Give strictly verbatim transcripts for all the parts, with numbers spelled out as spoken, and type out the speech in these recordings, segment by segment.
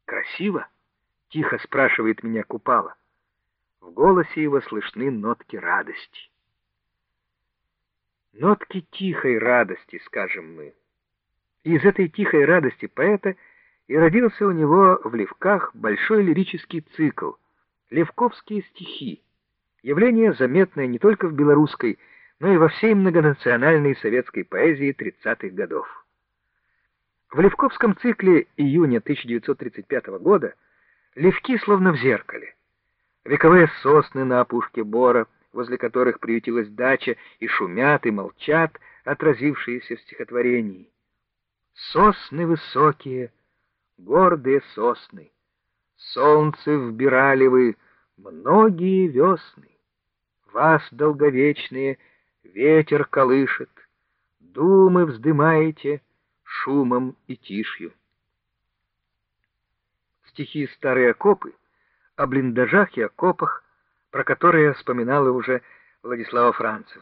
Красиво? Тихо спрашивает меня Купала. В голосе его слышны нотки радости. Нотки тихой радости, скажем мы. И из этой тихой радости поэта и родился у него в Левках большой лирический цикл «Левковские стихи», явление заметное не только в белорусской, но и во всей многонациональной советской поэзии тридцатых годов. В Левковском цикле июня тысяча девятьсот тридцать пятого года Левки словно в зеркале. Вековые сосны на опушке бора, возле которых приютилась дача, и шумят, и молчат, отразившиеся в стихотворении. Сосны высокие, гордые сосны, солнце вбирали вы многие весны. Вас, долговечные, ветер колышет, думы вздымаете шумом и тишью. Стихи «Старые окопы» о блиндажах и окопах, про которые вспоминала уже Владислава Францевна.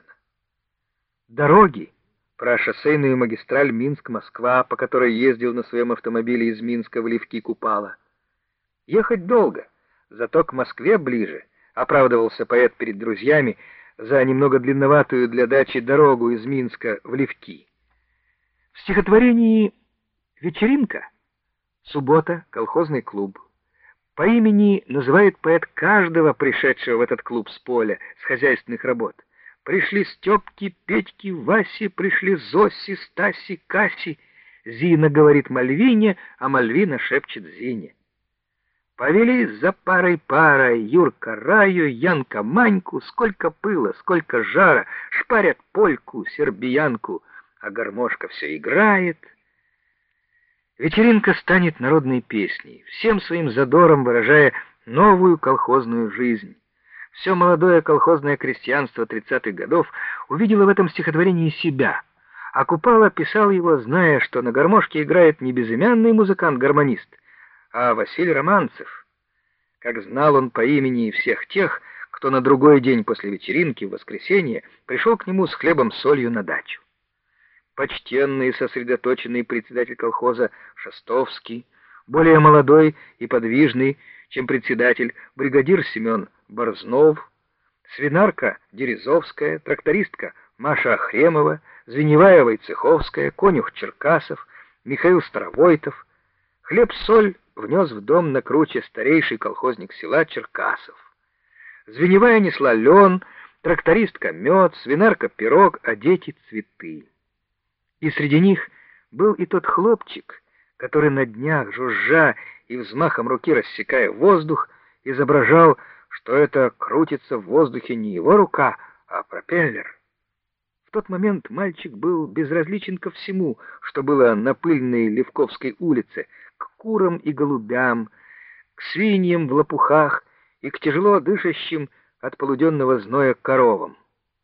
Дороги, про шоссейную магистраль Минск-Москва, по которой ездил на своем автомобиле из Минска в Левки Купала. Ехать долго, зато к Москве ближе, оправдывался поэт перед друзьями за немного длинноватую для дачи дорогу из Минска в Левки. В стихотворении «Вечеринка» суббота, колхозный клуб. По имени называет поэт каждого пришедшего в этот клуб с поля, с хозяйственных работ. Пришли Степки, Петьки, Васи, пришли Зоси, Стаси, Каси. Зина говорит Мальвине, а Мальвина шепчет Зине. Повели за парой-парой Юрка Раю, Янка Маньку, сколько пыла, сколько жара, шпарят польку, сербиянку, а гармошка все играет. Вечеринка станет народной песней, всем своим задором выражая новую колхозную жизнь. Все молодое колхозное крестьянство тридцатых годов увидело в этом стихотворении себя, а Купала писал его, зная, что на гармошке играет не безымянный музыкант-гармонист, а Василий Романцев. Как знал он по имени всех тех, кто на другой день после вечеринки, в воскресенье, пришел к нему с хлебом-солью на дачу. Почтенный и сосредоточенный председатель колхоза Шостовский, более молодой и подвижный, чем председатель, бригадир Семен Борзнов, свинарка Дерезовская, трактористка Маша Ахремова, звеньевая Войцеховская, конюх Черкасов, Михаил Старовойтов. Хлеб-соль внес в дом на круче старейший колхозник села Черкасов. Звеньевая несла лен, трактористка мед, свинарка пирог, а дети цветы. И среди них был и тот хлопчик, который на днях, жужжа и взмахом руки рассекая воздух, изображал, что это крутится в воздухе не его рука, а пропеллер. В тот момент мальчик был безразличен ко всему, что было на пыльной Левковской улице, к курам и голубям, к свиньям в лопухах и к тяжело дышащим от полуденного зноя коровам.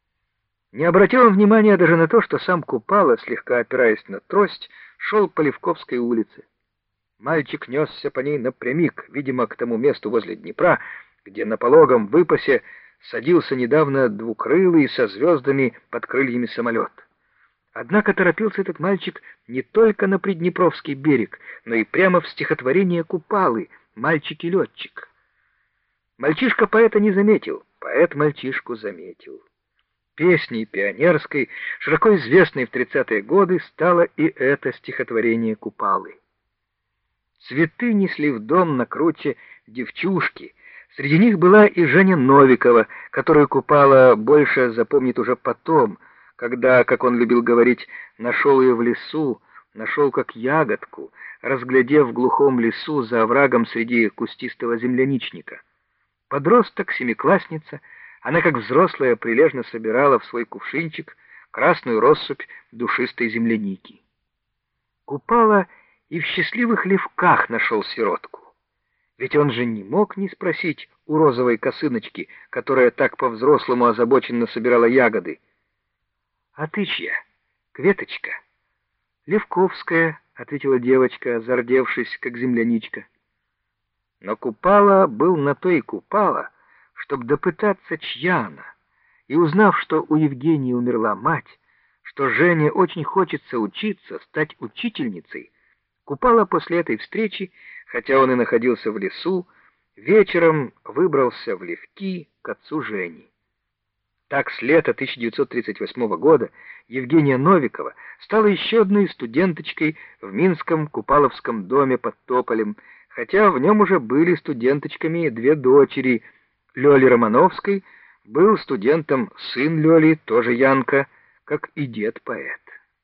Не обратил он внимания даже на то, что сам Купала, слегка опираясь на трость, шел по Левковской улице. Мальчик несся по ней напрямик, видимо, к тому месту возле Днепра, где на пологом выпасе садился недавно двукрылый со звездами под крыльями самолет. Однако торопился этот мальчик не только на Приднепровский берег, но и прямо в стихотворение Купалы «Мальчик и летчик». Мальчишка поэта не заметил, поэт мальчишку заметил. Песней пионерской, широко известной в тридцатые годы, стало и это стихотворение Купалы. Цветы несли в дом на круче девчушки. Среди них была и Женя Новикова, которую Купала больше запомнит уже потом, когда, как он любил говорить, нашел ее в лесу, нашел как ягодку, разглядев в глухом лесу за оврагом среди кустистого земляничника. Подросток, семиклассница, она, как взрослая, прилежно собирала в свой кувшинчик красную россыпь душистой земляники. Купала и в счастливых Левках нашел сиротку. Ведь он же не мог не спросить у розовой косыночки, которая так по-взрослому озабоченно собирала ягоды: «А ты чья, Кветочка?» «Левковская», — ответила девочка, зардевшись, как земляничка. Но Купала был на то и Купала, чтобы допытаться, чья она, и узнав, что у Евгении умерла мать, что Жене очень хочется учиться, стать учительницей, Купала после этой встречи хотя он и находился в лесу, вечером выбрался в Левки к отцу Жени. Так, с лета тысяча девятьсот тридцать восьмого года Евгения Новикова стала еще одной студенточкой в Минском Купаловском доме под Тополем, хотя в нем уже были студенточками две дочери. Лёли Романовской был студентом сын Лёли, тоже Янка, как и дед-поэт.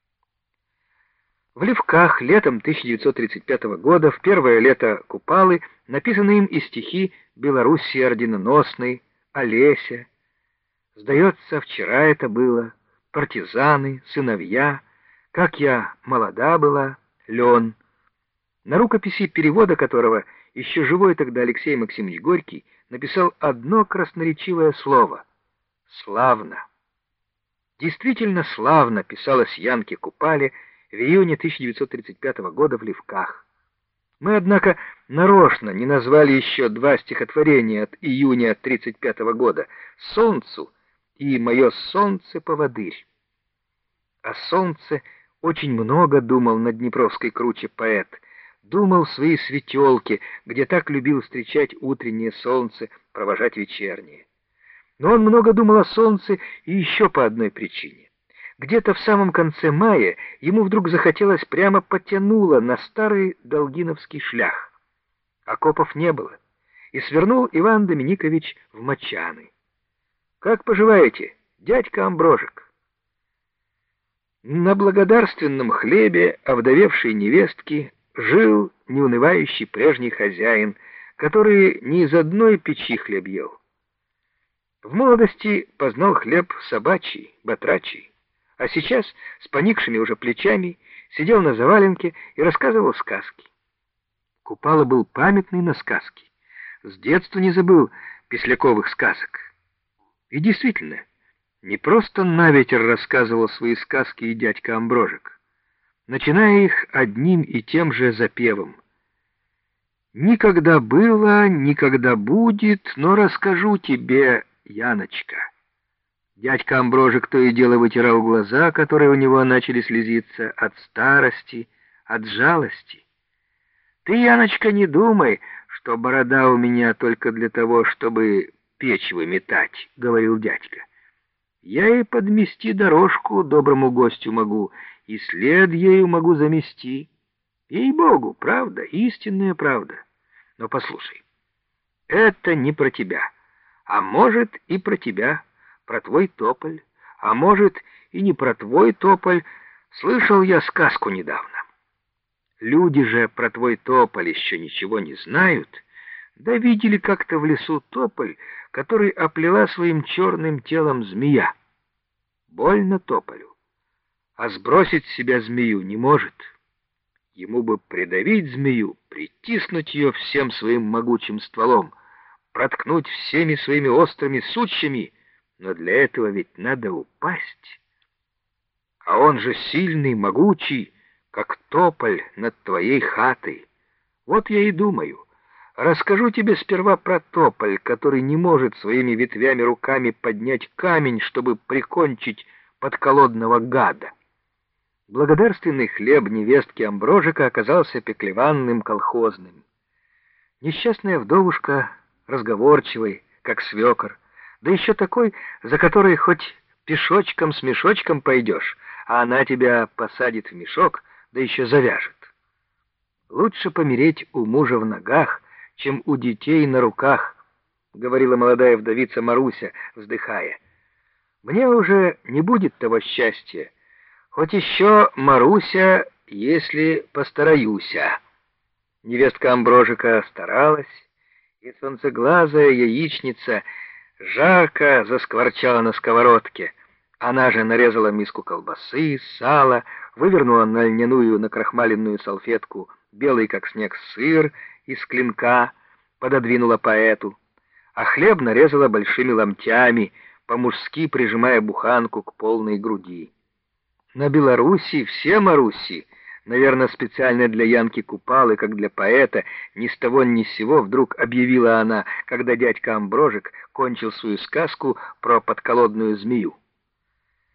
В Левках летом тысяча девятьсот тридцать пятого года, в первое лето Купалы, написаны им и стихи Белоруссии орденоносной, Олеся. Сдается, вчера это было, партизаны, сыновья, как я молода была, Лен. На рукописи, перевода которого еще живой тогда Алексей Максимович Горький написал одно красноречивое слово — «славно». Действительно славно писалось Янке Купале в июне тысяча девятьсот тридцать пятого года в Левках. Мы, однако, нарочно не назвали еще два стихотворения от июня тридцать пятого года «Солнцу» и «Мое солнце-поводырь». О солнце очень много думал на Днепровской круче поэт, думал в своей светелке, где так любил встречать утреннее солнце, провожать вечернее. Но он много думал о солнце и еще по одной причине. Где-то в самом конце мая ему вдруг захотелось, прямо потянуло на старый долгиновский шлях. Окопов не было, и свернул Иван Доминикович в Мочаны. «Как поживаете, дядька Амброжек?» На благодарственном хлебе овдовевшей невестки жил неунывающий прежний хозяин, который не из одной печи хлеб ел. В молодости познал хлеб собачий, батрачий, а сейчас с поникшими уже плечами сидел на заваленке и рассказывал сказки. Купала был памятный на сказки, с детства не забыл песляковых сказок. И действительно, не просто на ветер рассказывал свои сказки и дядька Амброжек, начиная их одним и тем же запевом. «Никогда было, никогда будет, но расскажу тебе, Яночка». Дядька Амброжек то и дело вытирал глаза, которые у него начали слезиться от старости, от жалости. «Ты, Яночка, не думай, что борода у меня только для того, чтобы печь выметать», — говорил дядька. «Я и подмести дорожку доброму гостю могу, и след ею могу замести. Ей-богу, правда, истинная правда. Но послушай, это не про тебя, а может и про тебя, про твой тополь, а может и не про твой тополь. Слышал я сказку недавно. Люди же про твой тополь еще ничего не знают, да видели как-то в лесу тополь, который оплела своим черным телом змея. Больно тополю, а сбросить с себя змею не может. Ему бы придавить змею, притиснуть ее всем своим могучим стволом, проткнуть всеми своими острыми сучьями, но для этого ведь надо упасть. А он же сильный, могучий, как тополь над твоей хатой. Вот я и думаю, расскажу тебе сперва про тополь, который не может своими ветвями руками поднять камень, чтобы прикончить подколодного гада. Благодарственный хлеб невестки Амброжика оказался пеклеванным, колхозным. Несчастная вдовушка, разговорчивый, как свекор, да еще такой, за которой хоть пешочком с мешочком пойдешь, а она тебя посадит в мешок, да еще завяжет. Лучше помереть у мужа в ногах, чем у детей на руках, — говорила молодая вдовица Маруся, вздыхая. Мне уже не будет того счастья, хоть еще, Маруся, если постараюся. Невестка Амброжика старалась, и солнцеглазая яичница жарко заскворчала на сковородке. Она же нарезала миску колбасы, сала, вывернула на льняную накрахмаленную салфетку белый как снег сыр из клинка, пододвинула поэту, а хлеб нарезала большими ломтями, по-мужски прижимая буханку к полной груди. На Белоруссии все Маруси, наверное, специально для Янки Купалы, как для поэта, ни с того ни с сего вдруг объявила она, когда дядька Амброжек кончил свою сказку про подколодную змею.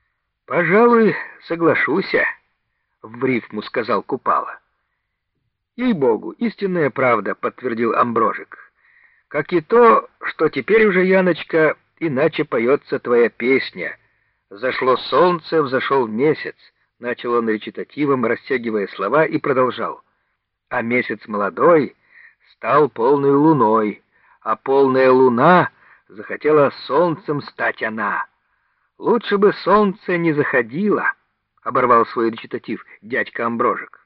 «Пожалуй, соглашуся», — в рифму сказал Купала. Ей-богу, истинная правда, подтвердил Амброжик. Как и то, что теперь уже, Яночка, иначе поется твоя песня. Зашло солнце, взошел месяц. Начал он речитативом, растягивая слова, и продолжал. А месяц молодой стал полной луной, а полная луна захотела солнцем стать она. Лучше бы солнце не заходило, оборвал свой речитатив дядька Амброжик.